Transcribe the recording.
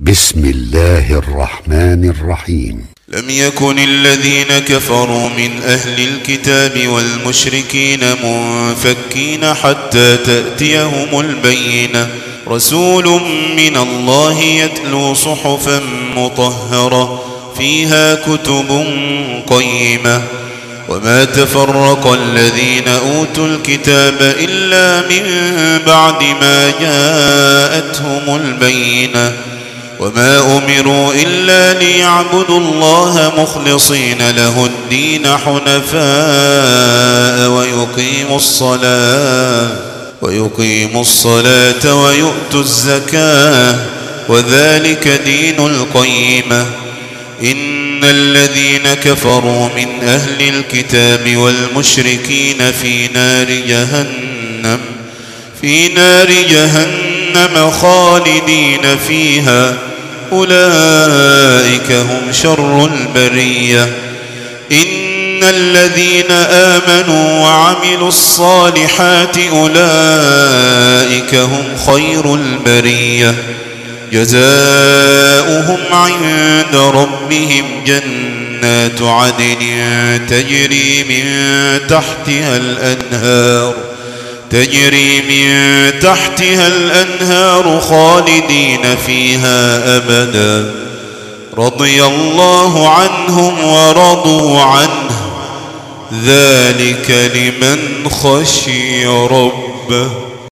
بسم الله الرحمن الرحيم. لم يكن الذين كفروا من أهل الكتاب والمشركين منفكين حتى تأتيهم البينة، رسول من الله يتلو صحفا مطهرة فيها كتب قيمة. وما تفرق الذين أوتوا الكتاب إلا من بعد ما جاءتهم البينة، وما أمروا إلا ليعبدوا الله مخلصين له الدين حنفاء ويقيموا الصلاة ويؤتوا الزكاة، وذلك دين القيمة. إن الذين كفروا من أهل الكتاب والمشركين في نار جهنم خالدين فيها، أولئك هم شر البرية. إن الذين آمنوا وعملوا الصالحات أولئك هم خير البرية، جزاؤهم عند ربهم جنات عدن تجري من تحتها الأنهار خالدين فيها أبدا، رضي الله عنهم ورضوا عنه، ذلك لمن خشي ربه.